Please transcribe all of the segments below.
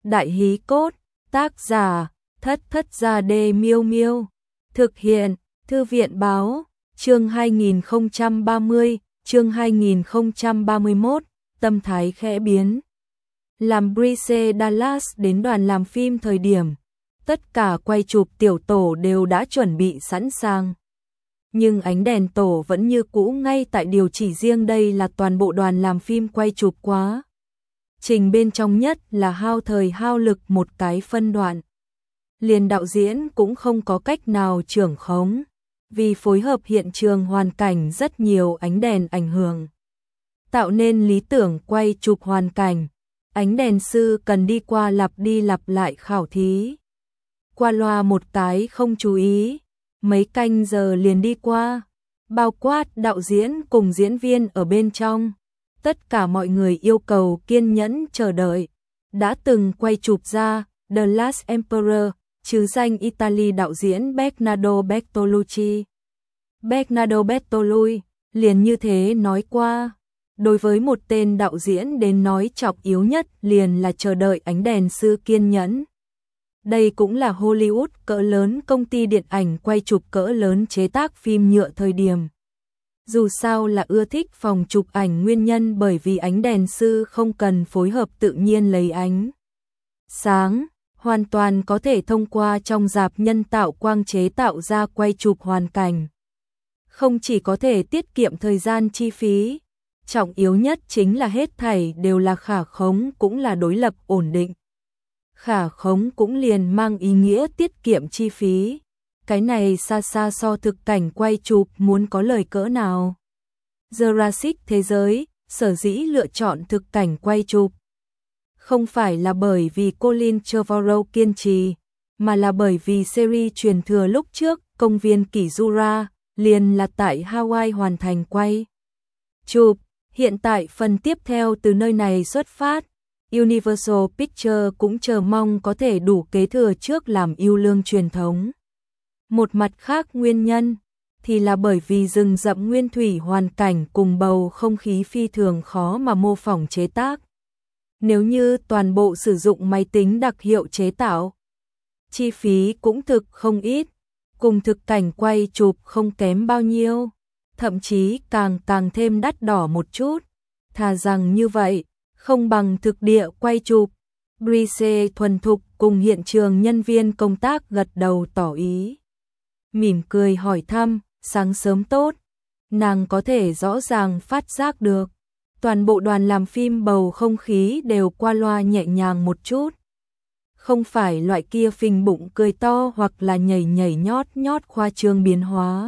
Đại hí cốt, tác giả, Thất Thất Gia Đê Miêu Miêu. Thực hiện, Thư viện báo, chương 2030, chương 2031, tâm thái khẽ biến. Làm Bryce Dallas đến đoàn làm phim thời điểm, tất cả quay chụp tiểu tổ đều đã chuẩn bị sẵn sàng. Nhưng ánh đèn tổ vẫn như cũ ngay tại điều chỉ riêng đây là toàn bộ đoàn làm phim quay chụp quá. Trình bên trong nhất là hao thời hao lực một cái phân đoạn. Liền đạo diễn cũng không có cách nào trưởng khống, vì phối hợp hiện trường hoàn cảnh rất nhiều ánh đèn ảnh hưởng. Tạo nên lý tưởng quay chụp hoàn cảnh, ánh đèn sư cần đi qua lặp đi lặp lại khảo thí. Qua loa một cái không chú ý, mấy canh giờ liền đi qua, bao quát đạo diễn cùng diễn viên ở bên trong. Tất cả mọi người yêu cầu kiên nhẫn chờ đợi. Đã từng quay chụp ra The Last Emperor, chứ danh Italy đạo diễn Bernardo Bertolucci. Bernardo Bertolucci liền như thế nói qua, đối với một tên đạo diễn đến nói trọng yếu nhất liền là chờ đợi ánh đèn sư kiên nhẫn. Đây cũng là Hollywood cỡ lớn công ty điện ảnh quay chụp cỡ lớn chế tác phim nhựa thời điểm. Dù sao là ưa thích phòng chụp ảnh nguyên nhân bởi vì ánh đèn sư không cần phối hợp tự nhiên lấy ánh sáng, hoàn toàn có thể thông qua trong rạp nhân tạo quang chế tạo ra quay chụp hoàn cảnh. Không chỉ có thể tiết kiệm thời gian chi phí, trọng yếu nhất chính là hết thảy đều là khả khống cũng là đối lập ổn định. Khả khống cũng liền mang ý nghĩa tiết kiệm chi phí. Cái này xa xa so thực cảnh quay chụp muốn có lời cỡ nào. Jurassic thế giới, sở dĩ lựa chọn thực cảnh quay chụp. Không phải là bởi vì Colin Trevorrow kiên trì, mà là bởi vì series truyền thừa lúc trước, công viên kỷ Jura, liền là tại Hawaii hoàn thành quay chụp. Hiện tại phần tiếp theo từ nơi này xuất phát. Universal Pictures cũng chờ mong có thể đủ kế thừa trước làm yêu lương truyền thống. Một mặt khác nguyên nhân thì là bởi vì rừng rậm nguyên thủy hoàn cảnh cùng bầu không khí phi thường khó mà mô phỏng chế tác. Nếu như toàn bộ sử dụng máy tính đặc hiệu chế tạo, chi phí cũng thực không ít, cùng thực cảnh quay chụp không kém bao nhiêu, thậm chí càng thêm đắt đỏ một chút. Thà rằng như vậy, không bằng thực địa quay chụp. Bryce thuần thục cùng hiện trường nhân viên công tác gật đầu tỏ ý. Mỉm cười hỏi thăm, sáng sớm tốt. Nàng có thể rõ ràng phát giác được. Toàn bộ đoàn làm phim bầu không khí đều qua loa nhẹ nhàng một chút. Không phải loại kia phình bụng cười to hoặc là nhảy nhót khoa trương biến hóa.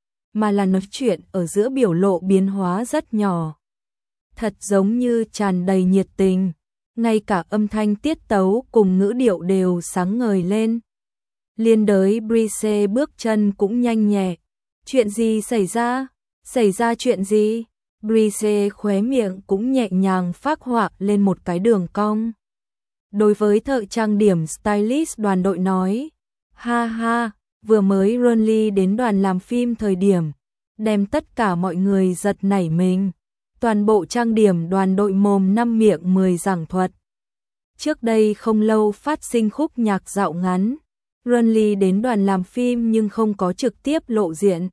Mà là nói chuyện ở giữa biểu lộ biến hóa rất nhỏ. Thật giống như tràn đầy nhiệt tình. Ngay cả âm thanh tiết tấu cùng ngữ điệu đều sáng ngời lên. Liên đới Bryce bước chân cũng nhanh nhẹ. Chuyện gì xảy ra? Xảy ra chuyện gì? Bryce khóe miệng cũng nhẹ nhàng phác họa lên một cái đường cong. Đối với thợ trang điểm stylist đoàn đội nói, ha ha, vừa mới Ronly đến đoàn làm phim thời điểm, đem tất cả mọi người giật nảy mình. Toàn bộ trang điểm đoàn đội mồm năm miệng 10 giảng thuật. Trước đây không lâu phát sinh khúc nhạc dạo ngắn. Ronly đến đoàn làm phim nhưng không có trực tiếp lộ diện,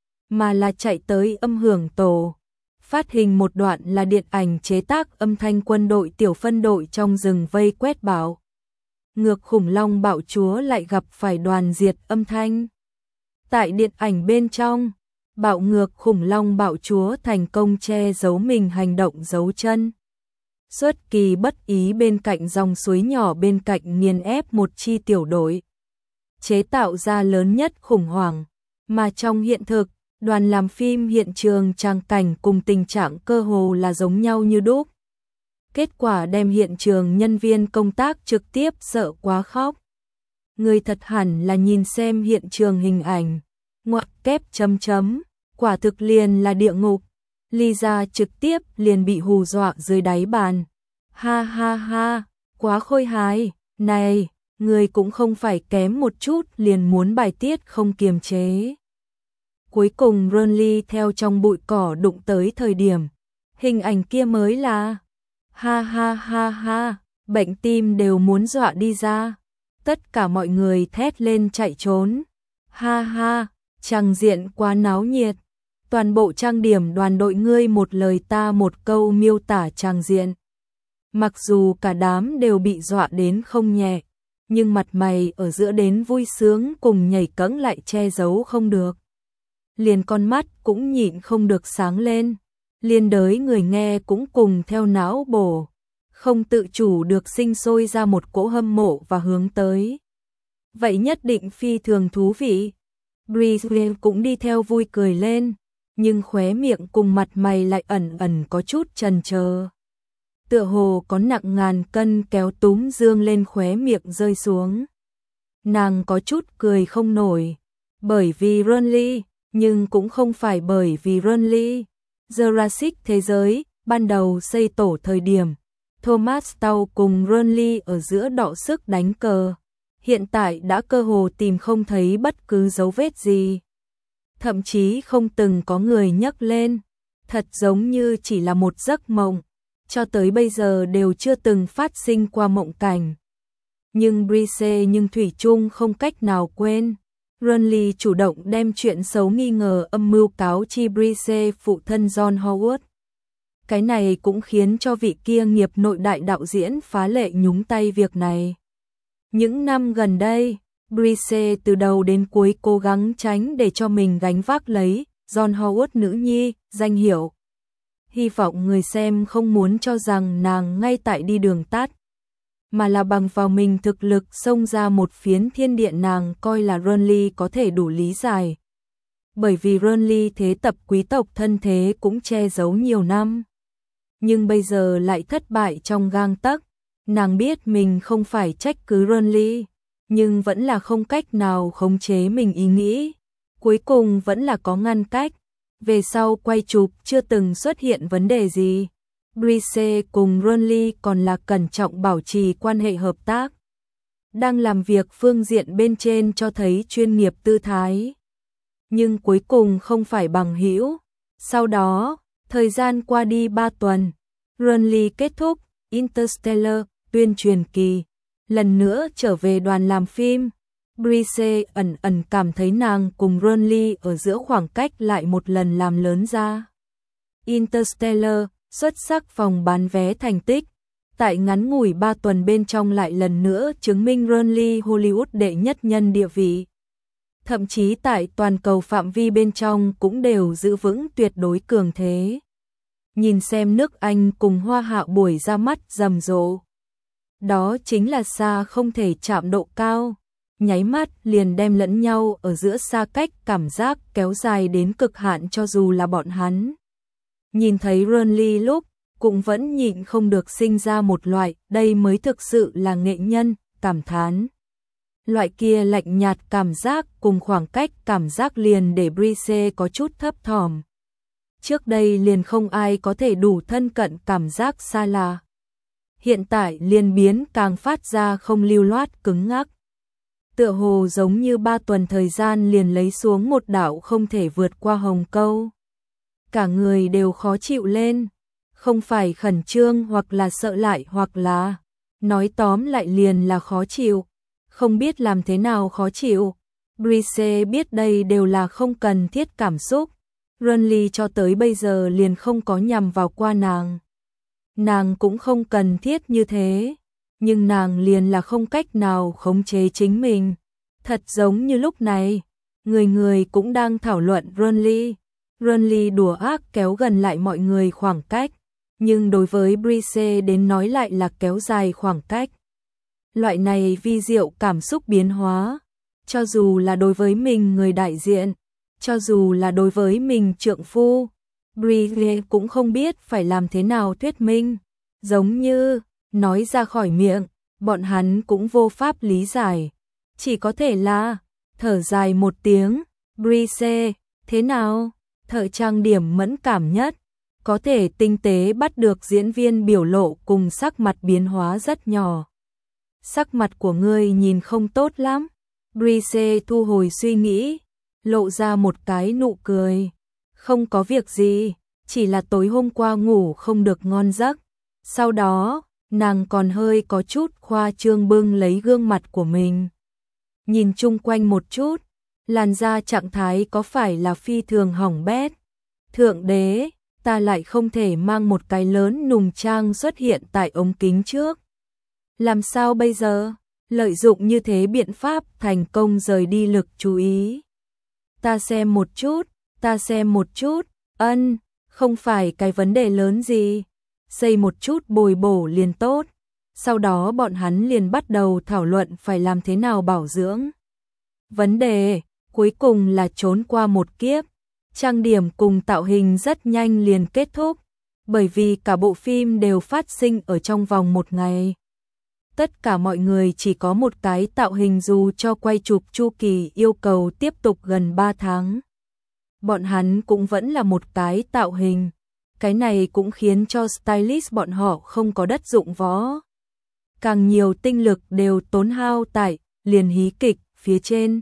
mà là chạy tới âm hưởng tổ. Phát hình một đoạn là điện ảnh chế tác âm thanh quân đội tiểu phân đội trong rừng vây quét bão. Ngược khủng long bạo chúa lại gặp phải đoàn diệt âm thanh. Tại điện ảnh bên trong, bạo ngược khủng long bạo chúa thành công che giấu mình hành động giấu chân. Xuất kỳ bất ý bên cạnh dòng suối nhỏ bên cạnh nghiền ép một chi tiểu đội. Chế tạo ra lớn nhất khủng hoảng, mà trong hiện thực, đoàn làm phim hiện trường trang cảnh cùng tình trạng cơ hồ là giống nhau như đúc. Kết quả đem hiện trường nhân viên công tác trực tiếp sợ quá khóc. Người thật hẳn là nhìn xem hiện trường hình ảnh, ngoặc kép chấm chấm, quả thực liền là địa ngục. Lisa trực tiếp liền bị hù dọa dưới đáy bàn. Ha ha ha, quá khôi hài, này, người cũng không phải kém một chút liền muốn bài tiết không kiềm chế. Cuối cùng Ronly theo trong bụi cỏ đụng tới thời điểm, hình ảnh kia mới là ha ha ha ha, bệnh tim đều muốn dọa đi ra. Tất cả mọi người thét lên chạy trốn. Ha ha, tràng diện quá náo nhiệt. Toàn bộ trang điểm đoàn đội ngươi một lời ta một câu miêu tả tràng diện. Mặc dù cả đám đều bị dọa đến không nhẹ, nhưng mặt mày ở giữa đến vui sướng cùng nhảy cẫng lại che giấu không được. Liền con mắt cũng nhịn không được sáng lên, liên đới người nghe cũng cùng theo não bổ, không tự chủ được sinh sôi ra một cỗ hâm mộ và hướng tới. Vậy nhất định phi thường thú vị. Brisbane cũng đi theo vui cười lên, nhưng khóe miệng cùng mặt mày lại ẩn ẩn có chút chần chờ. Tựa hồ có nặng ngàn cân kéo túm dương lên khóe miệng rơi xuống. Nàng có chút cười không nổi, bởi vì Renly, nhưng cũng không phải bởi vì Renly. Jurassic thế giới, ban đầu xây tổ thời điểm, Thomas Tau cùng Renly ở giữa đọ sức đánh cờ. Hiện tại đã cơ hồ tìm không thấy bất cứ dấu vết gì. Thậm chí không từng có người nhắc lên, thật giống như chỉ là một giấc mộng, cho tới bây giờ đều chưa từng phát sinh qua mộng cảnh. Nhưng Brice thủy chung không cách nào quên. Renly chủ động đem chuyện xấu nghi ngờ âm mưu cáo chi Brice phụ thân John Howard. Cái này cũng khiến cho vị kia nghiệp nội đại đạo diễn phá lệ nhúng tay việc này. Những năm gần đây, Brice từ đầu đến cuối cố gắng tránh để cho mình gánh vác lấy John Howard nữ nhi, danh hiệu. Hy vọng người xem không muốn cho rằng nàng ngay tại đi đường tắt, mà là bằng vào mình thực lực xông ra một phiến thiên địa nàng coi là Renly có thể đủ lý giải. Bởi vì Renly thế tập quý tộc thân thế cũng che giấu nhiều năm. Nhưng bây giờ lại thất bại trong gang tấc. Nàng biết mình không phải trách cứ Renly, nhưng vẫn là không cách nào khống chế mình ý nghĩ. Cuối cùng vẫn là có ngăn cách. Về sau quay chụp chưa từng xuất hiện vấn đề gì. Brice cùng Renly còn là cẩn trọng bảo trì quan hệ hợp tác. Đang làm việc phương diện bên trên cho thấy chuyên nghiệp tư thái. Nhưng cuối cùng không phải bằng hữu. Sau đó, thời gian qua đi 3 tuần, Renly kết thúc Interstellar, tuyên truyền kỳ, lần nữa trở về đoàn làm phim. Brice ẩn ẩn cảm thấy nàng cùng Renly ở giữa khoảng cách lại một lần làm lớn ra. Interstellar, xuất sắc phòng bán vé thành tích, tại ngắn ngủi 3 tuần bên trong lại lần nữa chứng minh Renly Hollywood đệ nhất nhân địa vị. Thậm chí tại toàn cầu phạm vi bên trong cũng đều giữ vững tuyệt đối cường thế. Nhìn xem nước Anh cùng Hoa Hạ buổi ra mắt rầm rộ. Đó chính là xa không thể chạm độ cao, nháy mắt liền đem lẫn nhau ở giữa xa cách cảm giác kéo dài đến cực hạn cho dù là bọn hắn. Nhìn thấy Renly lúc, cũng vẫn nhịn không được sinh ra một loại, đây mới thực sự là nghệ nhân, cảm thán. Loại kia lạnh nhạt cảm giác cùng khoảng cách cảm giác liền để Brice có chút thấp thỏm. Trước đây liền không ai có thể đủ thân cận cảm giác xa lạ. Hiện tại liền biến càng phát ra không lưu loát cứng ngắc. Tựa hồ giống như 3 tuần thời gian liền lấy xuống một đảo không thể vượt qua hồng câu. Cả người đều khó chịu lên, không phải khẩn trương hoặc là sợ lại hoặc là, nói tóm lại liền là khó chịu, không biết làm thế nào khó chịu. Brice biết đây đều là không cần thiết cảm xúc, Renly cho tới bây giờ liền không có nhằm vào qua nàng. Nàng cũng không cần thiết như thế, nhưng nàng liền là không cách nào khống chế chính mình. Thật giống như lúc này, người người cũng đang thảo luận Renly. Renly đùa ác kéo gần lại mọi người khoảng cách, nhưng đối với Brice đến nói lại là kéo dài khoảng cách. Loại này vi diệu cảm xúc biến hóa, cho dù là đối với mình người đại diện, cho dù là đối với mình trượng phu, Brice cũng không biết phải làm thế nào thuyết minh. Giống như, nói ra khỏi miệng, bọn hắn cũng vô pháp lý giải. Chỉ có thể là, thở dài một tiếng, Brice, thế nào? Thợ trang điểm mẫn cảm nhất, có thể tinh tế bắt được diễn viên biểu lộ cùng sắc mặt biến hóa rất nhỏ. Sắc mặt của ngươi nhìn không tốt lắm. Brice thu hồi suy nghĩ, lộ ra một cái nụ cười. Không có việc gì, chỉ là tối hôm qua ngủ không được ngon giấc. Sau đó, Nàng còn hơi có chút khoa trương bưng lấy gương mặt của mình. Nhìn chung quanh một chút, làn da trạng thái có phải là phi thường hỏng bét. Thượng đế, ta lại không thể mang một cái lớn nùng trang xuất hiện tại ống kính trước. Làm sao bây giờ? Lợi dụng như thế biện pháp thành công rời đi lực chú ý. Ta xem một chút, không phải cái vấn đề lớn gì. Xây một chút bồi bổ liền tốt. Sau đó bọn hắn liền bắt đầu thảo luận phải làm thế nào bảo dưỡng. Vấn đề, cuối cùng là trốn qua một kiếp. Trang điểm cùng tạo hình rất nhanh liền kết thúc, bởi vì cả bộ phim đều phát sinh ở trong vòng một ngày. Tất cả mọi người chỉ có một cái tạo hình dù cho quay chụp chu kỳ yêu cầu tiếp tục gần 3 tháng. Bọn hắn cũng vẫn là một cái tạo hình. Cái này cũng khiến cho stylist bọn họ không có đất dụng võ. Càng nhiều tinh lực đều tốn hao tại liền hí kịch phía trên.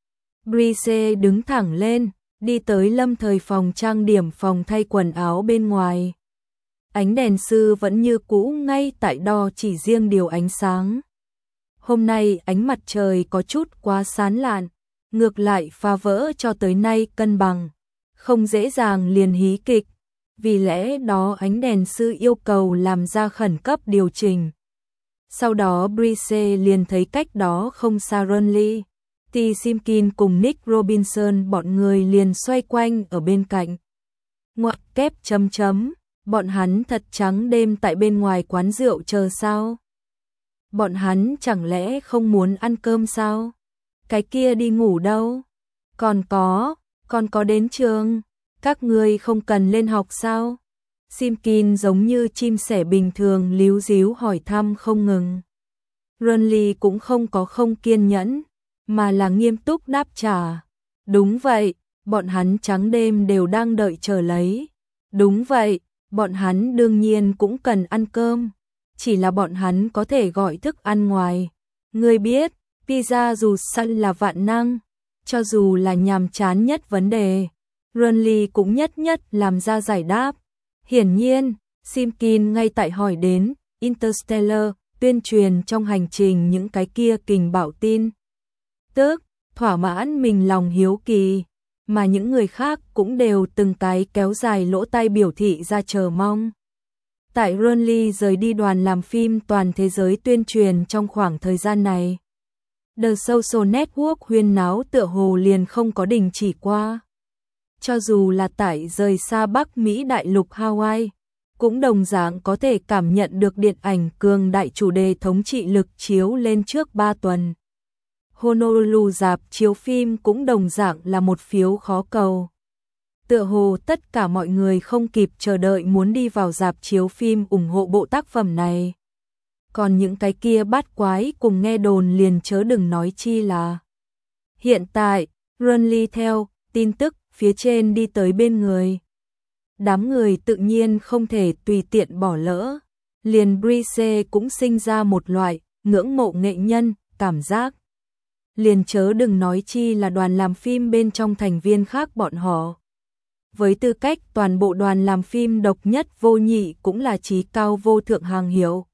Brice đứng thẳng lên, đi tới lâm thời phòng trang điểm phòng thay quần áo bên ngoài. Ánh đèn sư vẫn như cũ ngay tại đo chỉ riêng điều ánh sáng. Hôm nay ánh mặt trời có chút quá sáng lạn, ngược lại phá vỡ cho tới nay cân bằng, không dễ dàng liền hí kịch. Vì lẽ đó ánh đèn sư yêu cầu làm ra khẩn cấp điều chỉnh. Sau đó Brice liền thấy cách đó không xa Ronly, T. Simpkin cùng Nick Robinson bọn người liền xoay quanh ở bên cạnh. Ngoặc kép chấm chấm, bọn hắn thật trắng đêm tại bên ngoài quán rượu chờ sao? Bọn hắn chẳng lẽ không muốn ăn cơm sao? Cái kia đi ngủ đâu? Còn có đến trường, các ngươi không cần lên học sao? Simpkin giống như chim sẻ bình thường líu díu hỏi thăm không ngừng. Ronly cũng không kiên nhẫn, mà là nghiêm túc đáp trả. Đúng vậy, bọn hắn trắng đêm đều đang đợi chờ lấy. Đúng vậy, bọn hắn đương nhiên cũng cần ăn cơm. Chỉ là bọn hắn có thể gọi thức ăn ngoài. Ngươi biết, pizza dù săn là vạn năng. Cho dù là nhàm chán nhất vấn đề, Ronly cũng nhất làm ra giải đáp. Hiển nhiên, Simpkin ngay tại hỏi đến Interstellar, tuyên truyền trong hành trình những cái kia kình bạo tin. Tức, thỏa mãn mình lòng hiếu kỳ, mà những người khác cũng đều từng cái kéo dài lỗ tai biểu thị ra chờ mong. Tại Ronly rời đi đoàn làm phim toàn thế giới tuyên truyền trong khoảng thời gian này, The Social Network huyên náo tựa hồ liền không có đình chỉ qua. Cho dù là tại rời xa Bắc Mỹ đại lục Hawaii, cũng đồng dạng có thể cảm nhận được điện ảnh cường đại chủ đề thống trị lực chiếu lên trước 3 tuần. Honolulu rạp chiếu phim cũng đồng dạng là một phiếu khó cầu. Tựa hồ tất cả mọi người không kịp chờ đợi muốn đi vào rạp chiếu phim ủng hộ bộ tác phẩm này. Còn những cái kia bát quái cùng nghe đồn liền chớ đừng nói chi là. Hiện tại, Ronly theo tin tức phía trên đi tới bên người. Đám người tự nhiên không thể tùy tiện bỏ lỡ. Liền Brice cũng sinh ra một loại ngưỡng mộ nghệ nhân cảm giác. Liền chớ đừng nói chi là đoàn làm phim bên trong thành viên khác bọn họ. Với tư cách toàn bộ đoàn làm phim độc nhất vô nhị cũng là chí cao vô thượng hàng hiệu.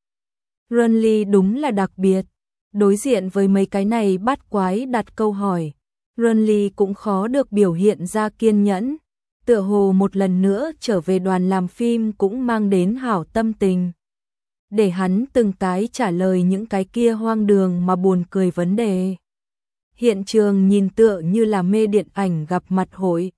Ronly đúng là đặc biệt. Đối diện với mấy cái này bát quái đặt câu hỏi, Ronly cũng khó được biểu hiện ra kiên nhẫn. Tựa hồ một lần nữa trở về đoàn làm phim cũng mang đến hảo tâm tình. Để hắn từng cái trả lời những cái kia hoang đường mà buồn cười vấn đề. Hiện trường nhìn tựa như là mê điện ảnh gặp mặt hội.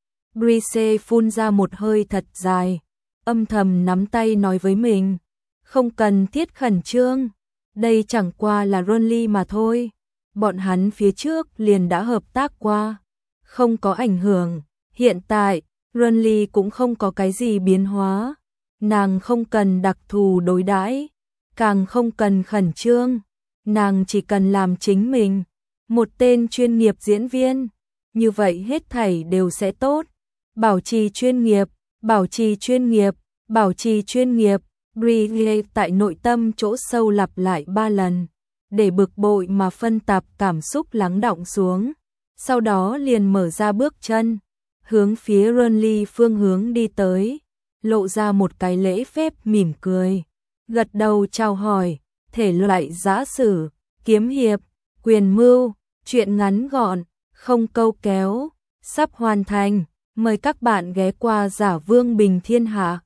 Brice phun ra một hơi thật dài, âm thầm nắm tay nói với mình. Không cần thiết khẩn trương, đây chẳng qua là Ronly mà thôi. Bọn hắn phía trước liền đã hợp tác qua, không có ảnh hưởng. Hiện tại, Ronly cũng không có cái gì biến hóa. Nàng không cần đặc thù đối đãi, càng không cần khẩn trương. Nàng chỉ cần làm chính mình, một tên chuyên nghiệp diễn viên. Như vậy hết thảy đều sẽ tốt. Bảo trì chuyên nghiệp, bảo trì chuyên nghiệp, bảo trì chuyên nghiệp. Brice tại nội tâm chỗ sâu lặp lại 3 lần, để bực bội mà phân tạp cảm xúc lắng đọng xuống. Sau đó liền mở ra bước chân, hướng phía Ronly phương hướng đi tới, lộ ra một cái lễ phép mỉm cười. gật đầu chào hỏi, thể loại giã sử, kiếm hiệp, quyền mưu, truyện ngắn gọn, không câu kéo, sắp hoàn thành, mời các bạn ghé qua Giả Vương Bình Thiên Hạ.